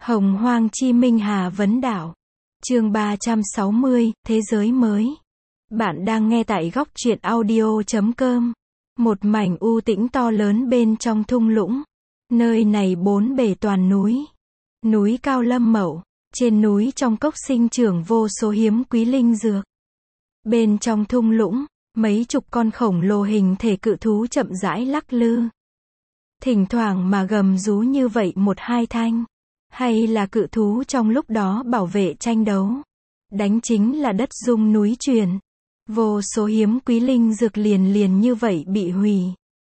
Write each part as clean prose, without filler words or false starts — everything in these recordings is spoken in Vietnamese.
Hồng Hoang Chi Minh Hà Vấn Đảo. Chương 360, Thế giới mới. Bạn đang nghe tại góc truyện audio.com. Một mảnh u tĩnh to lớn bên trong thung lũng. Nơi này bốn bề toàn núi. Núi cao lâm mậu. Trên núi trong cốc sinh trưởng vô số hiếm quý linh dược. Bên trong thung lũng, mấy chục con khổng lồ hình thể cự thú chậm rãi lắc lư. Thỉnh thoảng mà gầm rú như vậy một hai thanh. Hay là cự thú trong lúc đó bảo vệ tranh đấu. Đánh chính là đất rung núi chuyển. Vô số hiếm quý linh dược liền như vậy bị hủy.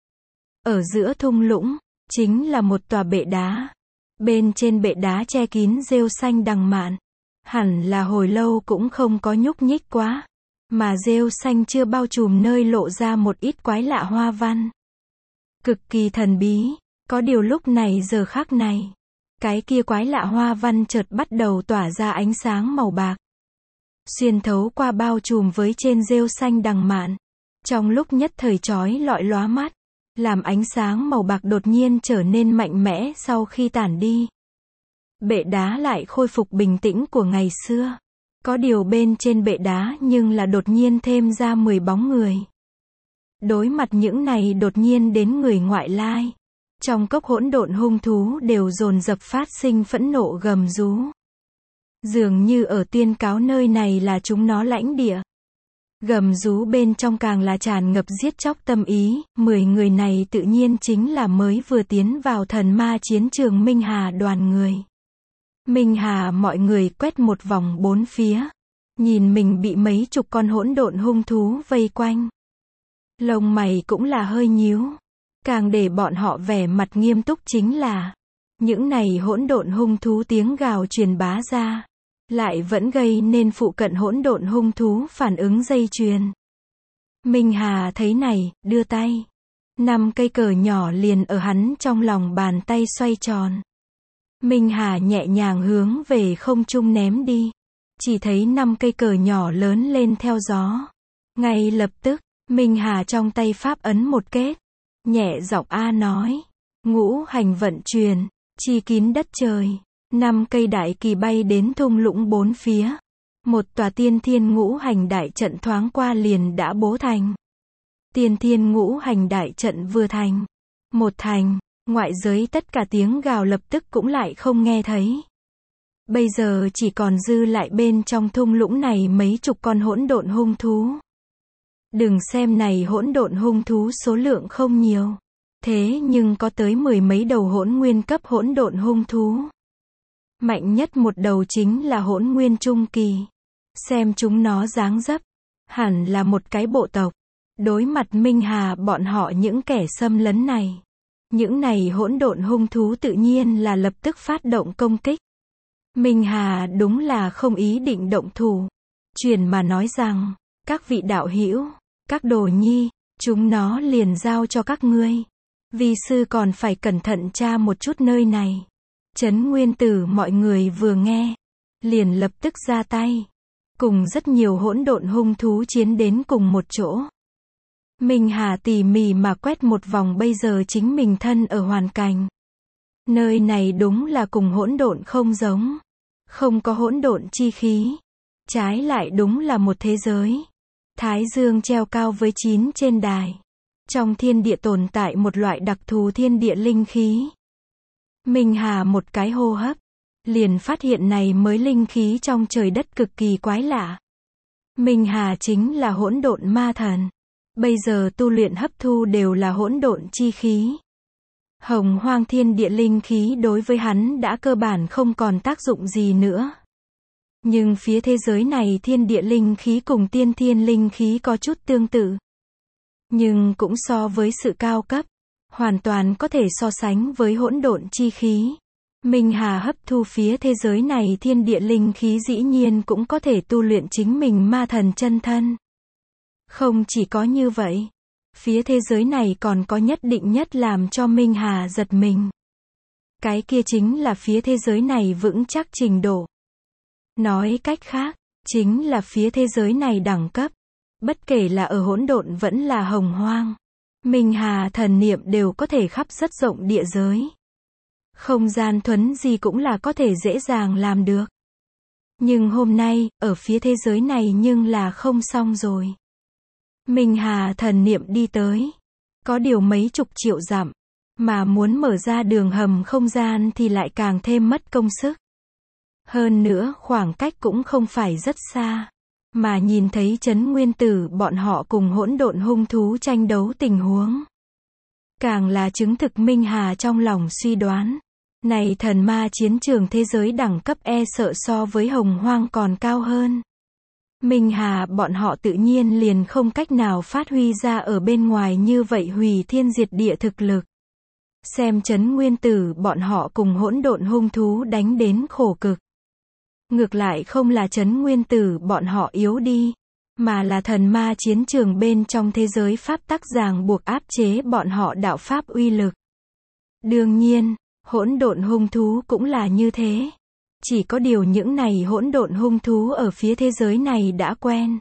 Ở giữa thung lũng, chính là một tòa bệ đá. Bên trên bệ đá che kín rêu xanh đằng mạn. Hẳn là hồi lâu cũng không có nhúc nhích quá. Mà rêu xanh chưa bao trùm nơi lộ ra một ít quái lạ hoa văn. Cực kỳ thần bí, có điều lúc này giờ khắc này. Cái kia quái lạ hoa văn chợt bắt đầu tỏa ra ánh sáng màu bạc. Xuyên thấu qua bao trùm với trên rêu xanh đằng mạn. Trong lúc nhất thời chói lọi lóa mắt. Làm ánh sáng màu bạc đột nhiên trở nên mạnh mẽ sau khi tản đi. Bệ đá lại khôi phục bình tĩnh của ngày xưa. Có điều bên trên bệ đá nhưng là đột nhiên thêm ra 10 bóng người. Đối mặt những này đột nhiên đến người ngoại lai. Trong cốc hỗn độn hung thú đều dồn dập phát sinh phẫn nộ gầm rú. Dường như ở tuyên cáo nơi này là chúng nó lãnh địa. Gầm rú bên trong càng là tràn ngập giết chóc tâm ý, 10 người này tự nhiên chính là mới vừa tiến vào thần ma chiến trường Minh Hà đoàn người. Minh Hà mọi người quét một vòng bốn phía. Nhìn mình bị mấy chục con hỗn độn hung thú vây quanh. Lông mày cũng là hơi nhíu. Càng để bọn họ vẻ mặt nghiêm túc chính là những này hỗn độn hung thú tiếng gào truyền bá ra, lại vẫn gây nên phụ cận hỗn độn hung thú phản ứng dây chuyền. Minh Hà thấy này, đưa tay. 5 cây cờ nhỏ liền ở hắn trong lòng bàn tay xoay tròn. Minh Hà nhẹ nhàng hướng về không trung ném đi. Chỉ thấy 5 cây cờ nhỏ lớn lên theo gió. Ngay lập tức, Minh Hà trong tay pháp ấn một kết. Nhẹ giọng A nói. Ngũ hành vận chuyển, chi kín đất trời. 5 cây đại kỳ bay đến thung lũng bốn phía. Một tòa tiên thiên ngũ hành đại trận thoáng qua liền đã bố thành. Tiên thiên ngũ hành đại trận vừa thành. Một thành, ngoại giới tất cả tiếng gào lập tức cũng lại không nghe thấy. Bây giờ chỉ còn dư lại bên trong thung lũng này mấy chục con hỗn độn hung thú. Đừng xem này hỗn độn hung thú số lượng không nhiều. Thế nhưng có tới 10 mấy đầu hỗn nguyên cấp hỗn độn hung thú. Mạnh nhất một đầu chính là hỗn nguyên trung kỳ. Xem chúng nó dáng dấp. Hẳn là một cái bộ tộc. Đối mặt Minh Hà bọn họ những kẻ xâm lấn này. Những này hỗn độn hung thú tự nhiên là lập tức phát động công kích. Minh Hà đúng là không ý định động thủ. Truyền mà nói rằng, các vị đạo hữu, các đồ nhi, chúng nó liền giao cho các ngươi. Vi sư còn phải cẩn thận tra một chút nơi này. Trấn Nguyên Tử mọi người vừa nghe, liền lập tức ra tay. Cùng rất nhiều hỗn độn hung thú chiến đến cùng một chỗ. Minh Hà tỉ mỉ mà quét một vòng bây giờ chính mình thân ở hoàn cảnh. Nơi này đúng là cùng hỗn độn không giống. Không có hỗn độn chi khí. Trái lại đúng là một thế giới. Thái dương treo cao với 9 trên đài. Trong thiên địa tồn tại một loại đặc thù thiên địa linh khí. Minh Hà một cái hô hấp. Liền phát hiện này mới linh khí trong trời đất cực kỳ quái lạ. Minh Hà chính là hỗn độn ma thần. Bây giờ tu luyện hấp thu đều là hỗn độn chi khí. Hồng Hoang thiên địa linh khí đối với hắn đã cơ bản không còn tác dụng gì nữa. Nhưng phía thế giới này thiên địa linh khí cùng tiên thiên linh khí có chút tương tự. Nhưng cũng so với sự cao cấp, hoàn toàn có thể so sánh với hỗn độn chi khí. Minh Hà hấp thu phía thế giới này thiên địa linh khí dĩ nhiên cũng có thể tu luyện chính mình ma thần chân thân. Không chỉ có như vậy, phía thế giới này còn có nhất định nhất làm cho Minh Hà giật mình. Cái kia chính là phía thế giới này vững chắc trình độ. Nói cách khác, chính là phía thế giới này đẳng cấp. Bất kể là ở hỗn độn vẫn là hồng hoang. Minh Hà thần niệm đều có thể khắp rất rộng địa giới. Không gian thuấn di cũng là có thể dễ dàng làm được. Nhưng hôm nay, ở phía thế giới này nhưng là không xong rồi. Minh Hà thần niệm đi tới. Có điều mấy chục triệu dặm. Mà muốn mở ra đường hầm không gian thì lại càng thêm mất công sức. Hơn nữa khoảng cách cũng không phải rất xa. Mà nhìn thấy Trấn Nguyên Tử bọn họ cùng hỗn độn hung thú tranh đấu tình huống. Càng là chứng thực Minh Hà trong lòng suy đoán. Này thần ma chiến trường thế giới đẳng cấp e sợ so với hồng hoang còn cao hơn. Minh Hà bọn họ tự nhiên liền không cách nào phát huy ra ở bên ngoài như vậy hủy thiên diệt địa thực lực. Xem Trấn Nguyên Tử bọn họ cùng hỗn độn hung thú đánh đến khổ cực. Ngược lại không là Trấn Nguyên Tử bọn họ yếu đi, mà là thần ma chiến trường bên trong thế giới pháp tắc ràng buộc áp chế bọn họ đạo pháp uy lực. Đương nhiên, hỗn độn hung thú cũng là như thế. Chỉ có điều những này hỗn độn hung thú ở phía thế giới này đã quen.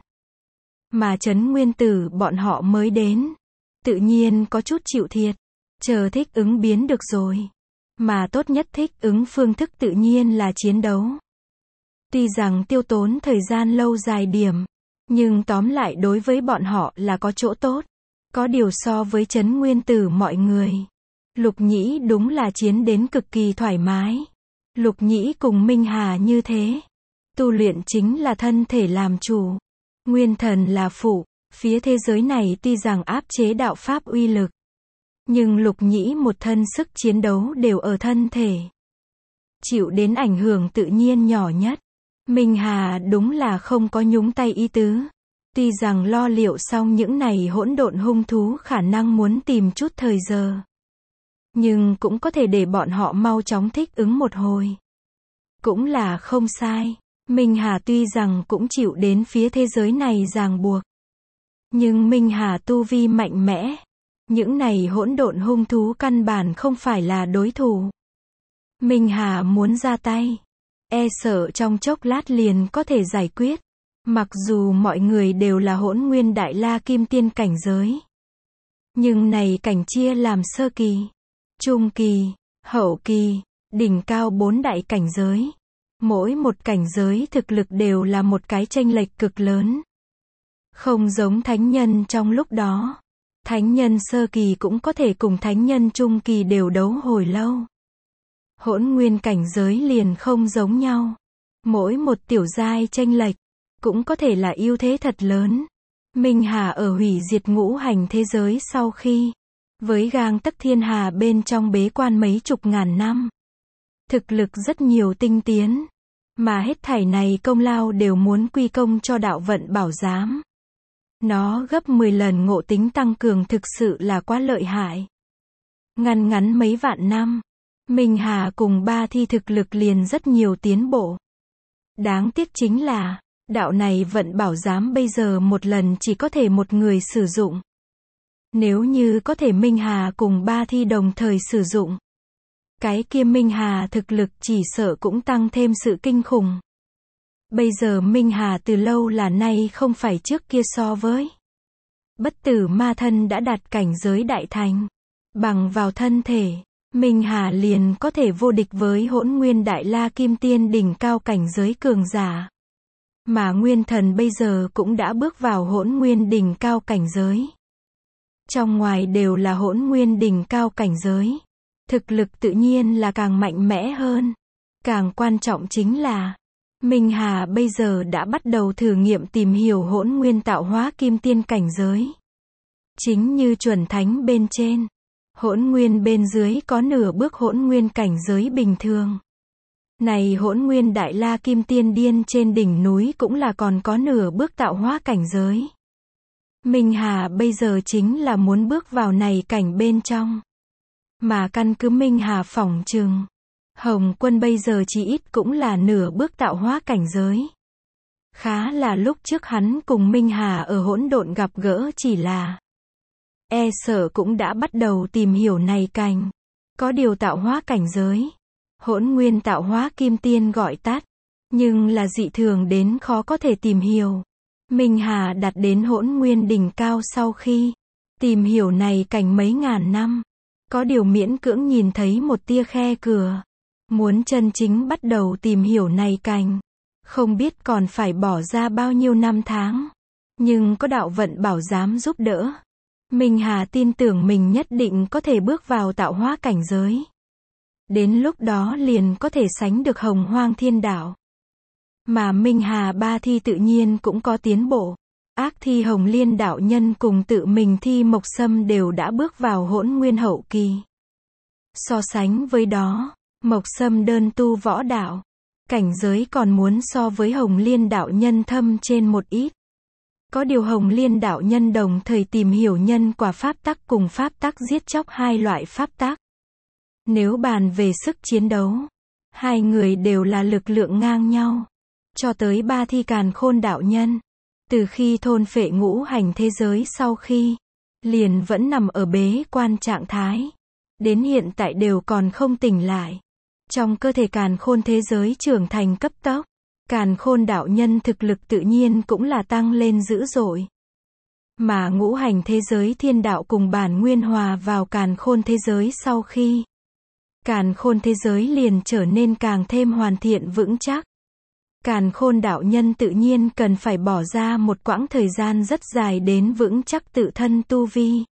Mà Trấn Nguyên Tử bọn họ mới đến. Tự nhiên có chút chịu thiệt. Chờ thích ứng biến được rồi. Mà tốt nhất thích ứng phương thức tự nhiên là chiến đấu. Tuy rằng tiêu tốn thời gian lâu dài điểm. Nhưng tóm lại đối với bọn họ là có chỗ tốt. Có điều so với Trấn Nguyên Tử mọi người. Lục Nhĩ đúng là chiến đến cực kỳ thoải mái. Lục Nhĩ cùng Minh Hà như thế. Tu luyện chính là thân thể làm chủ. Nguyên thần là phụ. Phía thế giới này tuy rằng áp chế đạo pháp uy lực. Nhưng Lục Nhĩ một thân sức chiến đấu đều ở thân thể. Chịu đến ảnh hưởng tự nhiên nhỏ nhất. Minh Hà đúng là không có nhúng tay ý tứ. Tuy rằng lo liệu xong những này hỗn độn hung thú khả năng muốn tìm chút thời giờ. Nhưng cũng có thể để bọn họ mau chóng thích ứng một hồi. Cũng là không sai. Minh Hà tuy rằng cũng chịu đến phía thế giới này ràng buộc. Nhưng Minh Hà tu vi mạnh mẽ. Những này hỗn độn hung thú căn bản không phải là đối thủ. Minh Hà muốn ra tay. E sợ trong chốc lát liền có thể giải quyết. Mặc dù mọi người đều là hỗn nguyên đại la kim tiên cảnh giới. Nhưng này cảnh chia làm sơ kỳ, trung kỳ, hậu kỳ, đỉnh cao 4 đại cảnh giới. Mỗi một cảnh giới thực lực đều là một cái chênh lệch cực lớn. Không giống thánh nhân trong lúc đó. Thánh nhân sơ kỳ cũng có thể cùng thánh nhân trung kỳ đều đấu hồi lâu. Hỗn nguyên cảnh giới liền không giống nhau. Mỗi một tiểu giai chênh lệch cũng có thể là ưu thế thật lớn. Minh Hà ở hủy diệt ngũ hành thế giới sau khi với gang tấc thiên hà bên trong bế quan mấy chục ngàn năm. Thực lực rất nhiều tinh tiến. Mà hết thảy này công lao đều muốn quy công cho đạo vận bảo giám. Nó gấp 10 lần ngộ tính tăng cường thực sự là quá lợi hại. Ngắn mấy vạn năm. Minh Hà cùng ba thi thực lực liền rất nhiều tiến bộ. Đáng tiếc chính là, đạo này vận bảo giám bây giờ một lần chỉ có thể một người sử dụng. Nếu như có thể Minh Hà cùng ba thi đồng thời sử dụng. Cái kia Minh Hà thực lực chỉ sợ cũng tăng thêm sự kinh khủng. Bây giờ Minh Hà từ lâu là nay không phải trước kia so với. Bất tử ma thân đã đạt cảnh giới đại thành. Bằng vào thân thể. Minh Hà liền có thể vô địch với hỗn nguyên đại la kim tiên đỉnh cao cảnh giới cường giả. Mà nguyên thần bây giờ cũng đã bước vào hỗn nguyên đỉnh cao cảnh giới. Trong ngoài đều là hỗn nguyên đỉnh cao cảnh giới. Thực lực tự nhiên là càng mạnh mẽ hơn. Càng quan trọng chính là, Minh Hà bây giờ đã bắt đầu thử nghiệm tìm hiểu hỗn nguyên tạo hóa kim tiên cảnh giới. Chính như chuẩn thánh bên trên. Hỗn nguyên bên dưới có nửa bước hỗn nguyên cảnh giới bình thường. Này hỗn nguyên đại la kim tiên điên trên đỉnh núi cũng là còn có nửa bước tạo hóa cảnh giới. Minh Hà bây giờ chính là muốn bước vào này cảnh bên trong. Mà căn cứ Minh Hà phỏng chừng. Hồng Quân bây giờ chỉ ít cũng là nửa bước tạo hóa cảnh giới. Khá là lúc trước hắn cùng Minh Hà ở hỗn độn gặp gỡ chỉ là. E sợ cũng đã bắt đầu tìm hiểu này cảnh. Có điều tạo hóa cảnh giới. Hỗn nguyên tạo hóa kim tiên gọi tắt. Nhưng là dị thường đến khó có thể tìm hiểu. Minh Hà đạt đến hỗn nguyên đỉnh cao sau khi tìm hiểu này cảnh mấy ngàn năm. Có điều miễn cưỡng nhìn thấy một tia khe cửa. Muốn chân chính bắt đầu tìm hiểu này cành, không biết còn phải bỏ ra bao nhiêu năm tháng. Nhưng có đạo vận bảo giám giúp đỡ. Minh Hà tin tưởng mình nhất định có thể bước vào tạo hóa cảnh giới. Đến lúc đó liền có thể sánh được Hồng Hoang Thiên Đạo. Mà Minh Hà ba thi tự nhiên cũng có tiến bộ. Ác thi Hồng Liên đạo nhân cùng tự mình thi Mộc Sâm đều đã bước vào hỗn nguyên hậu kỳ. So sánh với đó, Mộc Sâm đơn tu võ đạo, cảnh giới còn muốn so với Hồng Liên đạo nhân thâm trên một ít. Có điều Hồng Liên đạo nhân đồng thời tìm hiểu nhân quả pháp tắc cùng pháp tắc giết chóc hai loại pháp tắc. Nếu bàn về sức chiến đấu, hai người đều là lực lượng ngang nhau. Cho tới ba thi Càn Khôn đạo nhân, từ khi thôn phệ ngũ hành thế giới sau khi, liền vẫn nằm ở bế quan trạng thái. Đến hiện tại đều còn không tỉnh lại. Trong cơ thể Càn Khôn thế giới trưởng thành cấp tốc, Càn Khôn đạo nhân thực lực tự nhiên cũng là tăng lên dữ dội. Mà ngũ hành thế giới thiên đạo cùng bản nguyên hòa vào Càn Khôn thế giới sau khi, Càn Khôn thế giới liền trở nên càng thêm hoàn thiện vững chắc. Càn Khôn đạo nhân tự nhiên cần phải bỏ ra một quãng thời gian rất dài đến vững chắc tự thân tu vi.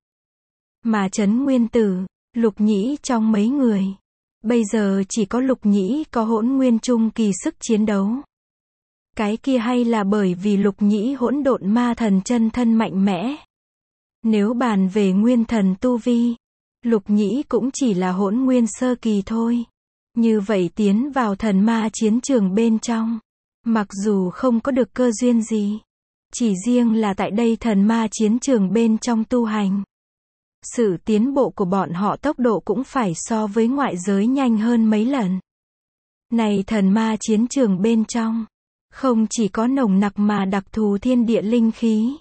Mà Trấn Nguyên Tử, Lục Nhĩ trong mấy người, bây giờ chỉ có Lục Nhĩ có hỗn nguyên trung kỳ sức chiến đấu. Cái kia hay là bởi vì Lục Nhĩ hỗn độn ma thần chân thân mạnh mẽ. Nếu bàn về nguyên thần tu vi, Lục Nhĩ cũng chỉ là hỗn nguyên sơ kỳ thôi. Như vậy tiến vào thần ma chiến trường bên trong, mặc dù không có được cơ duyên gì, chỉ riêng là tại đây thần ma chiến trường bên trong tu hành, sự tiến bộ của bọn họ tốc độ cũng phải so với ngoại giới nhanh hơn mấy lần. Này thần ma chiến trường bên trong, không chỉ có nồng nặc mà đặc thù thiên địa linh khí.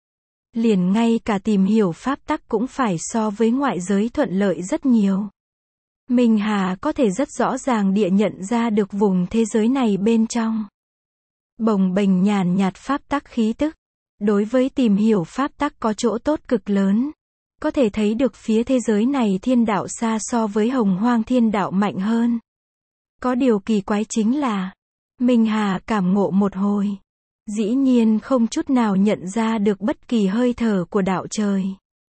Liền ngay cả tìm hiểu pháp tắc cũng phải so với ngoại giới thuận lợi rất nhiều. Minh Hà có thể rất rõ ràng địa nhận ra được vùng thế giới này bên trong bồng bềnh nhàn nhạt pháp tắc khí tức. Đối với tìm hiểu pháp tắc có chỗ tốt cực lớn. Có thể thấy được phía thế giới này thiên đạo xa so với Hồng Hoang Thiên Đạo mạnh hơn. Có điều kỳ quái chính là, Minh Hà cảm ngộ một hồi, dĩ nhiên không chút nào nhận ra được bất kỳ hơi thở của đạo trời.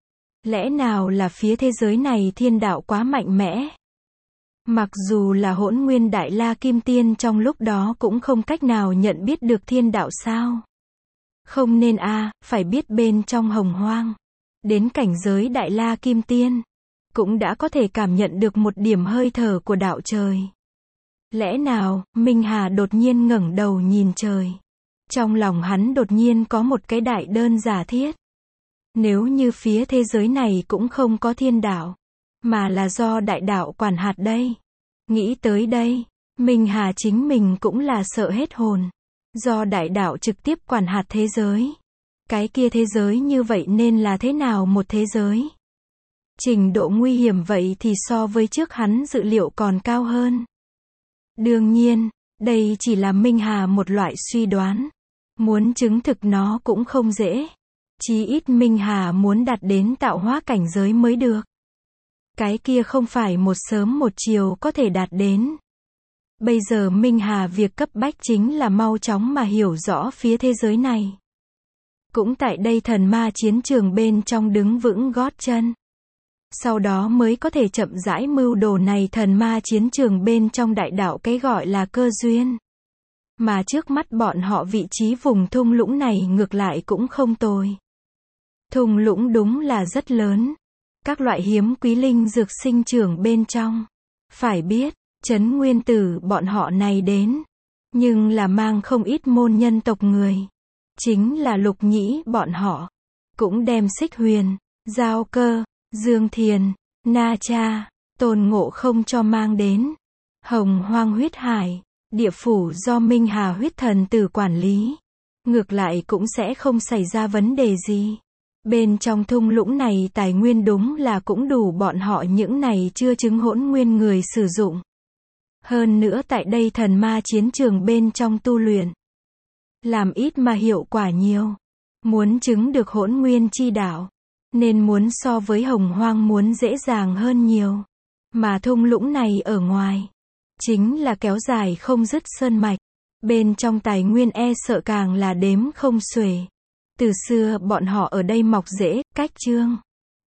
Lẽ nào là phía thế giới này thiên đạo quá mạnh mẽ? Mặc dù là Hỗn Nguyên Đại La Kim Tiên trong lúc đó cũng không cách nào nhận biết được thiên đạo sao? Không nên phải biết bên trong Hồng Hoang, đến cảnh giới Đại La Kim Tiên, cũng đã có thể cảm nhận được một điểm hơi thở của đạo trời. Lẽ nào, Minh Hà đột nhiên ngẩng đầu nhìn trời. Trong lòng hắn đột nhiên có một cái đại đơn giả thiết. Nếu như phía thế giới này cũng không có thiên đạo, mà là do đại đạo quản hạt đây. Nghĩ tới đây, Minh Hà chính mình cũng là sợ hết hồn. Do đại đạo trực tiếp quản hạt thế giới. Cái kia thế giới như vậy nên là thế nào một thế giới? Trình độ nguy hiểm vậy thì so với trước hắn dự liệu còn cao hơn. Đương nhiên, đây chỉ là Minh Hà một loại suy đoán. Muốn chứng thực nó cũng không dễ. Chí ít Minh Hà muốn đạt đến tạo hóa cảnh giới mới được. Cái kia không phải một sớm một chiều có thể đạt đến. Bây giờ Minh Hà việc cấp bách chính là mau chóng mà hiểu rõ phía thế giới này. Cũng tại đây thần ma chiến trường bên trong đứng vững gót chân. Sau đó mới có thể chậm rãi mưu đồ này thần ma chiến trường bên trong đại đạo cái gọi là cơ duyên. Mà trước mắt bọn họ vị trí vùng thung lũng này ngược lại cũng không tồi. Thung lũng đúng là rất lớn. Các loại hiếm quý linh dược sinh trưởng bên trong. Phải biết, Trấn Nguyên Tử bọn họ này đến. Nhưng là mang không ít môn nhân tộc người. Chính là Lục Nhĩ bọn họ. Cũng đem Xích Huyền, Giao Cơ, Dương Thiền, Na Cha, Tôn Ngộ Không cho mang đến. Hồng Hoang huyết hải, địa phủ do Minh Hà huyết thần tử quản lý. Ngược lại cũng sẽ không xảy ra vấn đề gì. Bên trong thung lũng này tài nguyên đúng là cũng đủ bọn họ những này chưa chứng hỗn nguyên người sử dụng. Hơn nữa tại đây thần ma chiến trường bên trong tu luyện. Làm ít mà hiệu quả nhiều. Muốn chứng được hỗn nguyên chi đạo. nên muốn so với Hồng Hoang muốn dễ dàng hơn nhiều. Mà thung lũng này ở ngoài, chính là kéo dài không dứt sơn mạch. Bên trong tài nguyên sợ càng là đếm không xuể. Từ xưa bọn họ ở đây mọc rễ, cách trương.